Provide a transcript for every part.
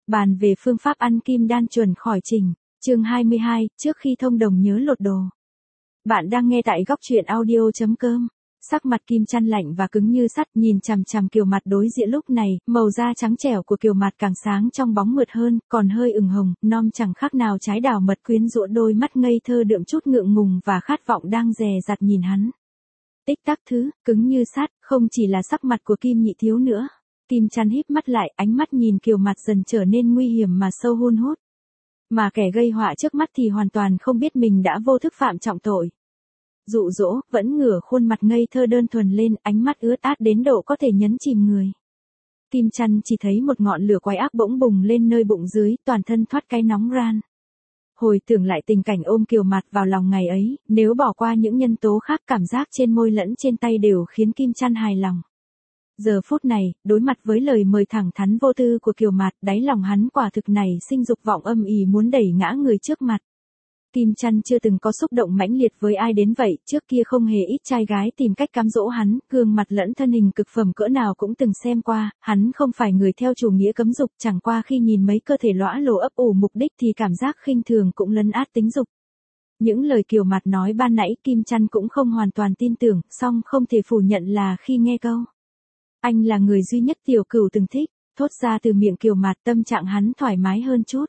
Bàn về phương pháp ăn kim đan chuẩn khỏi trình. Chương 22, trước khi thông đồng nhớ lột đồ. Bạn đang nghe tại góc truyện audio.com. Sắc mặt Kim Chăn lạnh và cứng như sắt, nhìn chằm chằm Kiều Mạt đối diện lúc này, màu da trắng trẻo của Kiều Mạt càng sáng trong bóng mượt hơn, còn hơi ửng hồng, non chẳng khác nào trái đào mật, quyến rũ đôi mắt ngây thơ đượm chút ngượng ngùng và khát vọng đang dè dặt nhìn hắn. Tích tắc thứ, cứng như sắt, không chỉ là sắc mặt của Kim Nhị Thiếu nữa. Kim Chăn híp mắt lại, ánh mắt nhìn Kiều Mạt dần trở nên nguy hiểm mà sâu hun hút. Mà kẻ gây họa trước mắt thì hoàn toàn không biết mình đã vô thức phạm trọng tội. Dụ dỗ, vẫn ngửa khuôn mặt ngây thơ đơn thuần lên, ánh mắt ướt át đến độ có thể nhấn chìm người. Kim Chăn chỉ thấy một ngọn lửa quái ác bỗng bùng lên nơi bụng dưới, toàn thân thoát cái nóng ran. Hồi tưởng lại tình cảnh ôm Kiều Mạt vào lòng ngày ấy, nếu bỏ qua những nhân tố khác, cảm giác trên môi lẫn trên tay đều khiến Kim Chăn hài lòng. Giờ phút này, đối mặt với lời mời thẳng thắn vô tư của Kiều Mạt, đáy lòng hắn quả thực này sinh dục vọng âm ỉ muốn đẩy ngã người trước mặt. Kim Chăn chưa từng có xúc động mãnh liệt với ai đến vậy, trước kia không hề ít trai gái tìm cách cám dỗ hắn, gương mặt lẫn thân hình cực phẩm cỡ nào cũng từng xem qua, hắn không phải người theo chủ nghĩa cấm dục, chẳng qua khi nhìn mấy cơ thể lõa lồ ấp ủ mục đích thì cảm giác khinh thường cũng lấn át tính dục. Những lời Kiều Mạt nói ban nãy Kim Chăn cũng không hoàn toàn tin tưởng, song không thể phủ nhận là khi nghe câu "anh là người duy nhất tiểu cửu từng thích" thốt ra từ miệng Kiều Mạt, tâm trạng hắn thoải mái hơn chút.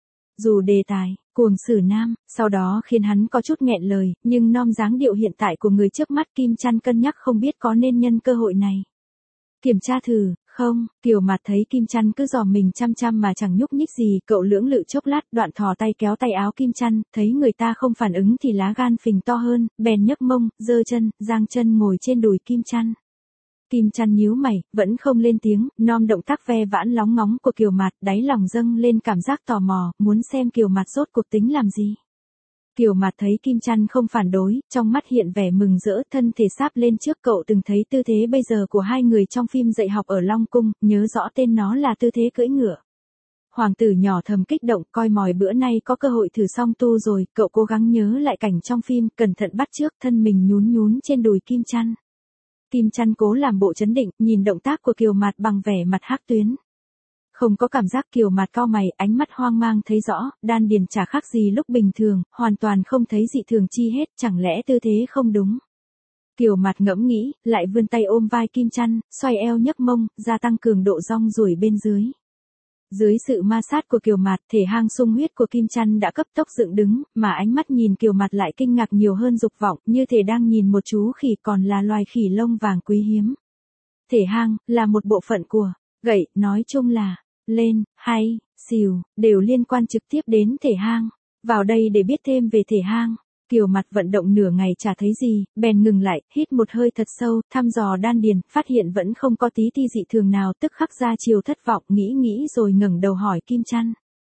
Dù đề tài cuồng sử nam, sau đó khiến hắn có chút nghẹn lời, nhưng nom dáng điệu hiện tại của người trước mắt Kim Chăn cân nhắc không biết có nên nhân cơ hội này kiểm tra thử không. Kiều Mạt thấy Kim Chăn cứ dò mình chăm chăm mà chẳng nhúc nhích gì, cậu lưỡng lự chốc lát, đoạn thò tay kéo tay áo Kim Chăn, thấy người ta không phản ứng thì lá gan phình to hơn, bèn nhấc mông, giơ chân, giang chân ngồi trên đùi Kim Chăn. Kim Chăn nhíu mày, vẫn không lên tiếng, nom động tác ve vãn lóng ngóng của Kiều Mạt, đáy lòng dâng lên cảm giác tò mò, muốn xem Kiều Mạt rốt cuộc tính làm gì. Kiều Mạt thấy Kim Chăn không phản đối, trong mắt hiện vẻ mừng rỡ, thân thể sáp lên trước. Cậu từng thấy tư thế bây giờ của hai người trong phim dạy học ở Long Cung, nhớ rõ tên nó là tư thế cưỡi ngựa. Hoàng tử nhỏ thầm kích động, coi mòi bữa nay có cơ hội thử song tu rồi, cậu cố gắng nhớ lại cảnh trong phim, cẩn thận bắt chước, thân mình nhún nhún trên đùi Kim Chăn. Kim Chăn cố làm bộ trấn định, nhìn động tác của Kiều Mạt bằng vẻ mặt hắc tuyến. Không có cảm giác. Kiều Mạt cau mày, ánh mắt hoang mang thấy rõ, đan điền chả khác gì lúc bình thường, hoàn toàn không thấy dị thường chi hết, chẳng lẽ tư thế không đúng. Kiều Mạt ngẫm nghĩ, lại vươn tay ôm vai Kim Chăn, xoay eo nhấc mông, gia tăng cường độ rong ruổi bên dưới. Dưới sự ma sát của Kiều Mạt, thể hang sung huyết của Kim Chăn đã cấp tốc dựng đứng, mà ánh mắt nhìn Kiều Mạt lại kinh ngạc nhiều hơn dục vọng, như thể đang nhìn một chú khỉ, còn là loài khỉ lông vàng quý hiếm. Thể hang là một bộ phận của gậy, nói chung là lên, hay, xìu, đều liên quan trực tiếp đến thể hang. Vào đây để biết thêm về thể hang. Kiều Mạt vận động nửa ngày chả thấy gì, bèn ngừng lại, hít một hơi thật sâu, thăm dò đan điền, phát hiện vẫn không có tí ti dị thường nào, tức khắc ra chiều thất vọng, nghĩ rồi ngẩng đầu hỏi Kim Chăn.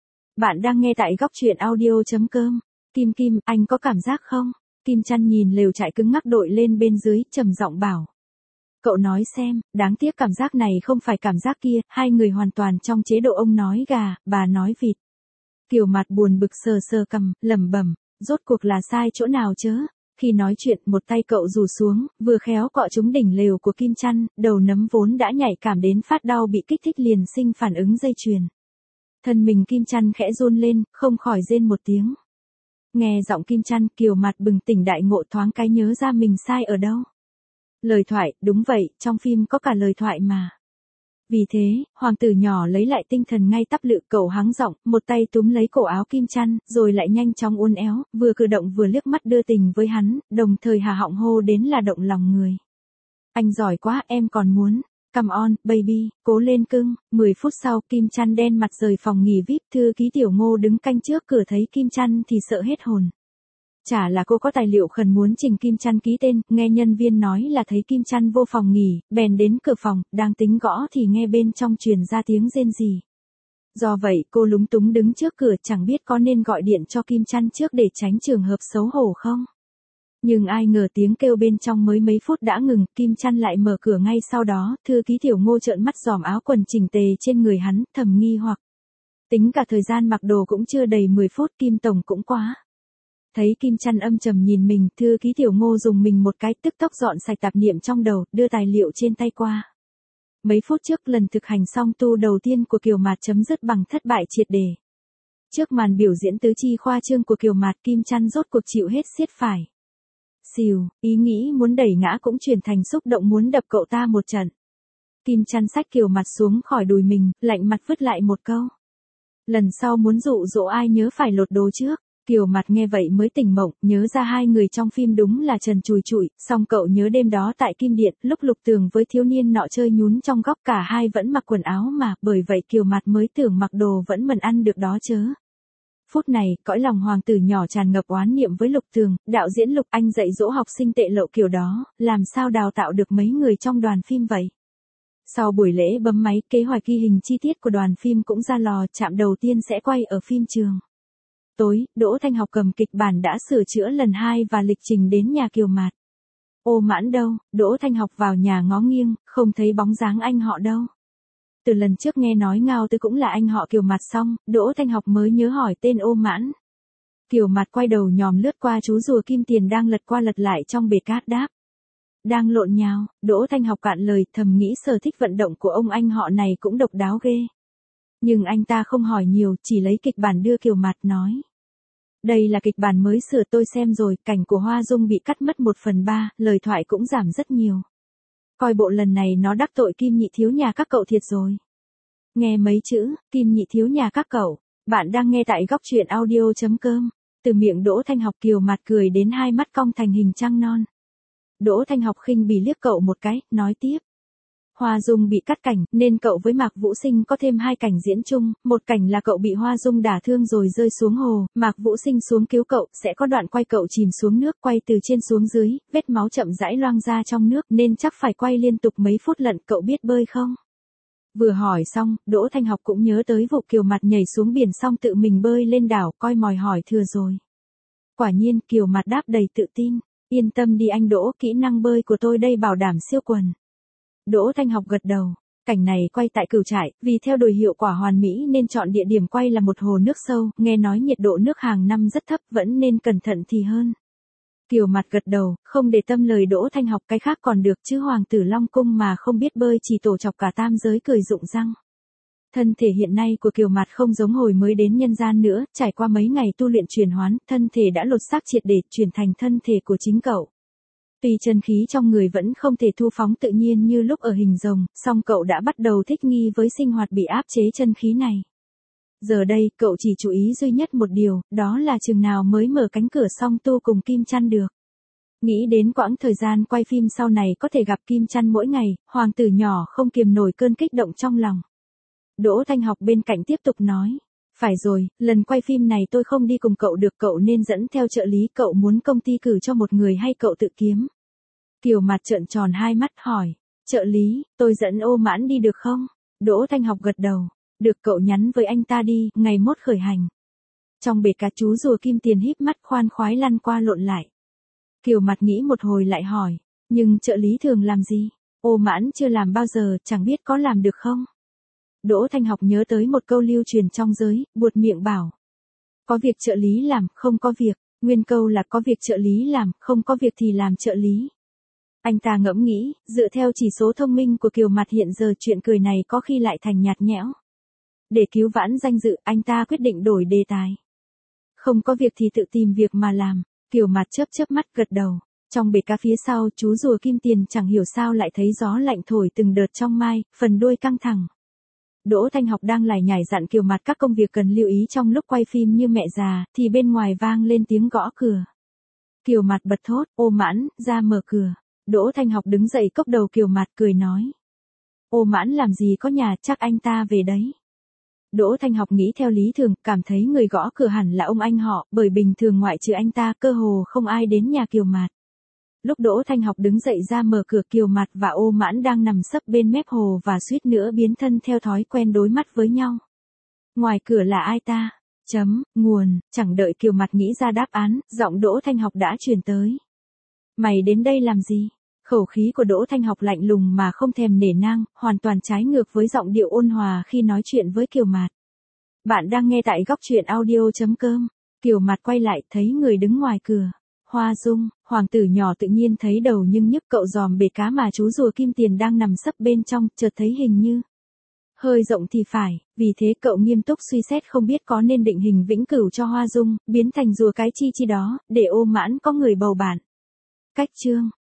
Bạn đang nghe tại góc truyện audio.com. Kim, anh có cảm giác không? Kim Chăn nhìn lều trại cứng ngắc đội lên bên dưới, trầm giọng bảo. Cậu nói xem, đáng tiếc cảm giác này không phải cảm giác kia, hai người hoàn toàn trong chế độ ông nói gà, bà nói vịt. Kiều Mạt buồn bực sờ sờ cằm, lẩm bẩm. Rốt cuộc là sai chỗ nào chớ? Khi nói chuyện, một tay cậu rủ xuống, vừa khéo cọ trúng đỉnh lều của Kim Chăn, đầu nấm vốn đã nhạy cảm đến phát đau bị kích thích liền sinh phản ứng dây chuyền. Thân mình Kim Chăn khẽ run lên, không khỏi rên một tiếng. Nghe giọng Kim Chăn, Kiều Mạt bừng tỉnh đại ngộ, thoáng cái nhớ ra mình sai ở đâu. Lời thoại, đúng vậy, trong phim có cả lời thoại mà. Vì thế, hoàng tử nhỏ lấy lại tinh thần ngay tắp lự, cậu hắng giọng, một tay túm lấy cổ áo Kim Chăn, rồi lại nhanh chóng uốn éo, vừa cử động vừa liếc mắt đưa tình với hắn, đồng thời hà họng hô đến là động lòng người. Anh giỏi quá, em còn muốn. Come on, baby, cố lên cưng. 10 phút sau, Kim Chăn đen mặt rời phòng nghỉ VIP, thư ký Tiểu Ngô đứng canh trước cửa thấy Kim Chăn thì sợ hết hồn. Chả là cô có tài liệu khẩn muốn trình Kim Chăn ký tên, nghe nhân viên nói là thấy Kim Chăn vô phòng nghỉ, bèn đến cửa phòng, đang tính gõ thì nghe bên trong truyền ra tiếng rên rỉ. Do vậy, cô lúng túng đứng trước cửa, chẳng biết có nên gọi điện cho Kim Chăn trước để tránh trường hợp xấu hổ không. Nhưng ai ngờ tiếng kêu bên trong mới mấy phút đã ngừng, Kim Chăn lại mở cửa ngay sau đó, thư ký Tiểu Ngô trợn mắt giòm áo quần chỉnh tề trên người hắn, thầm nghi hoặc. Tính cả thời gian mặc đồ cũng chưa đầy 10 phút, Kim Tổng cũng quá. Thấy Kim Chăn âm trầm nhìn mình, thư ký Tiểu Ngô dùng mình một cái, tức tốc dọn sạch tạp niệm trong đầu, đưa tài liệu trên tay qua. Mấy phút trước lần thực hành song tu đầu tiên của Kiều Mạt chấm dứt bằng thất bại triệt để. Trước màn biểu diễn tứ chi khoa trương của Kiều Mạt, Kim Chăn rốt cuộc chịu hết xiết phải. Xìu, ý nghĩ muốn đẩy ngã cũng chuyển thành xúc động muốn đập cậu ta một trận. Kim Chăn xách Kiều Mạt xuống khỏi đùi mình, lạnh mặt vứt lại một câu. Lần sau muốn dụ dỗ ai nhớ phải lột đồ trước. Kiều Mạt nghe vậy mới tỉnh mộng, nhớ ra hai người trong phim đúng là Trần Chùi Chụi, song cậu nhớ đêm đó tại Kim Điện, lúc Lục Tường với thiếu niên nọ chơi nhún trong góc cả hai vẫn mặc quần áo mà, bởi vậy Kiều Mạt mới tưởng mặc đồ vẫn mần ăn được đó chớ. Phút này, cõi lòng hoàng tử nhỏ tràn ngập oán niệm với Lục Tường, đạo diễn Lục anh dạy dỗ học sinh tệ lậu kiểu đó, làm sao đào tạo được mấy người trong đoàn phim vậy. Sau buổi lễ bấm máy, kế hoạch ghi hình chi tiết của đoàn phim cũng ra lò, trạm đầu tiên sẽ quay ở phim trường. Tối, Đỗ Thanh Học cầm kịch bản đã sửa chữa lần 2 và lịch trình đến nhà Kiều Mạt. Ô Mãn đâu? Đỗ Thanh Học vào nhà ngó nghiêng, không thấy bóng dáng anh họ đâu. Từ lần trước nghe nói Ngao Tư cũng là anh họ Kiều Mạt xong, Đỗ Thanh Học mới nhớ hỏi tên Ô Mãn. Kiều Mạt quay đầu nhòm lướt qua chú rùa kim tiền đang lật qua lật lại trong bể cát đáp. Đang lộn nhào, Đỗ Thanh Học cạn lời, thầm nghĩ sở thích vận động của ông anh họ này cũng độc đáo ghê. Nhưng anh ta không hỏi nhiều, chỉ lấy kịch bản đưa Kiều Mạt nói. Đây là kịch bản mới sửa tôi xem rồi, cảnh của Hoa Dung bị cắt mất 1/3, lời thoại cũng giảm rất nhiều. Coi bộ lần này nó đắc tội Kim Nhị thiếu nhà các cậu thiệt rồi. Nghe mấy chữ, Kim Nhị thiếu nhà các cậu, bạn đang nghe tại góc truyện audio.com. Từ miệng Đỗ Thanh Học, Kiều Mạt cười đến hai mắt cong thành hình trăng non. Đỗ Thanh Học khinh bỉ liếc cậu một cái, nói tiếp. Hoa Dung bị cắt cảnh, nên cậu với Mạc Vũ Sinh có thêm 2 cảnh diễn chung, một cảnh là cậu bị Hoa Dung đả thương rồi rơi xuống hồ, Mạc Vũ Sinh xuống cứu cậu, sẽ có đoạn quay cậu chìm xuống nước, quay từ trên xuống dưới, vết máu chậm rãi loang ra trong nước, nên chắc phải quay liên tục mấy phút lận, cậu biết bơi không? Vừa hỏi xong, Đỗ Thanh Học cũng nhớ tới vụ Kiều Mạt nhảy xuống biển xong tự mình bơi lên đảo, coi mòi hỏi thừa rồi. Quả nhiên, Kiều Mạt đáp đầy tự tin, yên tâm đi anh Đỗ, kỹ năng bơi của tôi đây bảo đảm siêu quần. Đỗ Thanh Học gật đầu. Cảnh này quay tại Cửu Trại, vì theo đuổi hiệu quả hoàn mỹ nên chọn địa điểm quay là một hồ nước sâu, nghe nói nhiệt độ nước hàng năm rất thấp, vẫn nên cẩn thận thì hơn. Kiều Mạt gật đầu, không để tâm lời Đỗ Thanh Học, cái khác còn được chứ hoàng tử Long Cung mà không biết bơi chỉ tổ chọc cả tam giới cười rụng răng. Thân thể hiện nay của Kiều Mạt không giống hồi mới đến nhân gian nữa, trải qua mấy ngày tu luyện chuyển hoán, thân thể đã lột xác triệt để, chuyển thành thân thể của chính cậu. Tuy chân khí trong người vẫn không thể thu phóng tự nhiên như lúc ở hình rồng, song cậu đã bắt đầu thích nghi với sinh hoạt bị áp chế chân khí này. Giờ đây, cậu chỉ chú ý duy nhất một điều, đó là chừng nào mới mở cánh cửa song tu cùng Kim Chăn được. Nghĩ đến quãng thời gian quay phim sau này có thể gặp Kim Chăn mỗi ngày, hoàng tử nhỏ không kiềm nổi cơn kích động trong lòng. Đỗ Thanh Học bên cạnh tiếp tục nói. Phải rồi, lần quay phim này tôi không đi cùng cậu được, cậu nên dẫn theo trợ lý, cậu muốn công ty cử cho một người hay cậu tự kiếm? Kiều Mạt trợn tròn hai mắt hỏi, trợ lý, tôi dẫn Ô Mãn đi được không? Đỗ Thanh Học gật đầu, được, cậu nhắn với anh ta đi, ngày mốt khởi hành. Trong bể cá, chú rùa kim tiền híp mắt khoan khoái lăn qua lộn lại. Kiều Mạt nghĩ một hồi lại hỏi, nhưng trợ lý thường làm gì? Ô Mãn chưa làm bao giờ, chẳng biết có làm được không? Đỗ Thanh Học nhớ tới một câu lưu truyền trong giới, buột miệng bảo. Có việc trợ lý làm, không có việc, nguyên câu là có việc trợ lý làm, không có việc thì làm trợ lý. Anh ta ngẫm nghĩ, dựa theo chỉ số thông minh của Kiều Mạt hiện giờ chuyện cười này có khi lại thành nhạt nhẽo. Để cứu vãn danh dự, anh ta quyết định đổi đề tài. Không có việc thì tự tìm việc mà làm, Kiều Mạt chớp mắt gật đầu. Trong bể cá phía sau, chú rùa kim tiền chẳng hiểu sao lại thấy gió lạnh thổi từng đợt trong mai, phần đuôi căng thẳng. Đỗ Thanh Học đang lải nhải dặn Kiều Mạt các công việc cần lưu ý trong lúc quay phim như mẹ già, thì bên ngoài vang lên tiếng gõ cửa. Kiều Mạt bật thốt, Ô Mãn, ra mở cửa. Đỗ Thanh Học đứng dậy cốc đầu Kiều Mạt cười nói. Ô Mãn làm gì có nhà, chắc anh ta về đấy. Đỗ Thanh Học nghĩ theo lý thường, cảm thấy người gõ cửa hẳn là ông anh họ, bởi bình thường ngoại trừ anh ta cơ hồ không ai đến nhà Kiều Mạt. Lúc Đỗ Thanh Học đứng dậy ra mở cửa, Kiều Mạt và Ô Mãn đang nằm sấp bên mép hồ và suýt nữa biến thân theo thói quen đối mắt với nhau. Ngoài cửa là ai ta? Nguồn, chẳng đợi Kiều Mạt nghĩ ra đáp án, giọng Đỗ Thanh Học đã truyền tới. Mày đến đây làm gì? Khẩu khí của Đỗ Thanh Học lạnh lùng mà không thèm nể nang, hoàn toàn trái ngược với giọng điệu ôn hòa khi nói chuyện với Kiều Mạt. Bạn đang nghe tại góc truyện audio.com. Kiều Mạt quay lại thấy người đứng ngoài cửa. Hoa Dung, hoàng tử nhỏ tự nhiên thấy đầu nhưng nhức, cậu dòm bể cá mà chú rùa kim tiền đang nằm sấp bên trong, chợt thấy hình như hơi rộng thì phải, vì thế cậu nghiêm túc suy xét không biết có nên định hình vĩnh cửu cho Hoa Dung, biến thành rùa cái chi chi đó, để ô mãn có người bầu bạn. Cách chương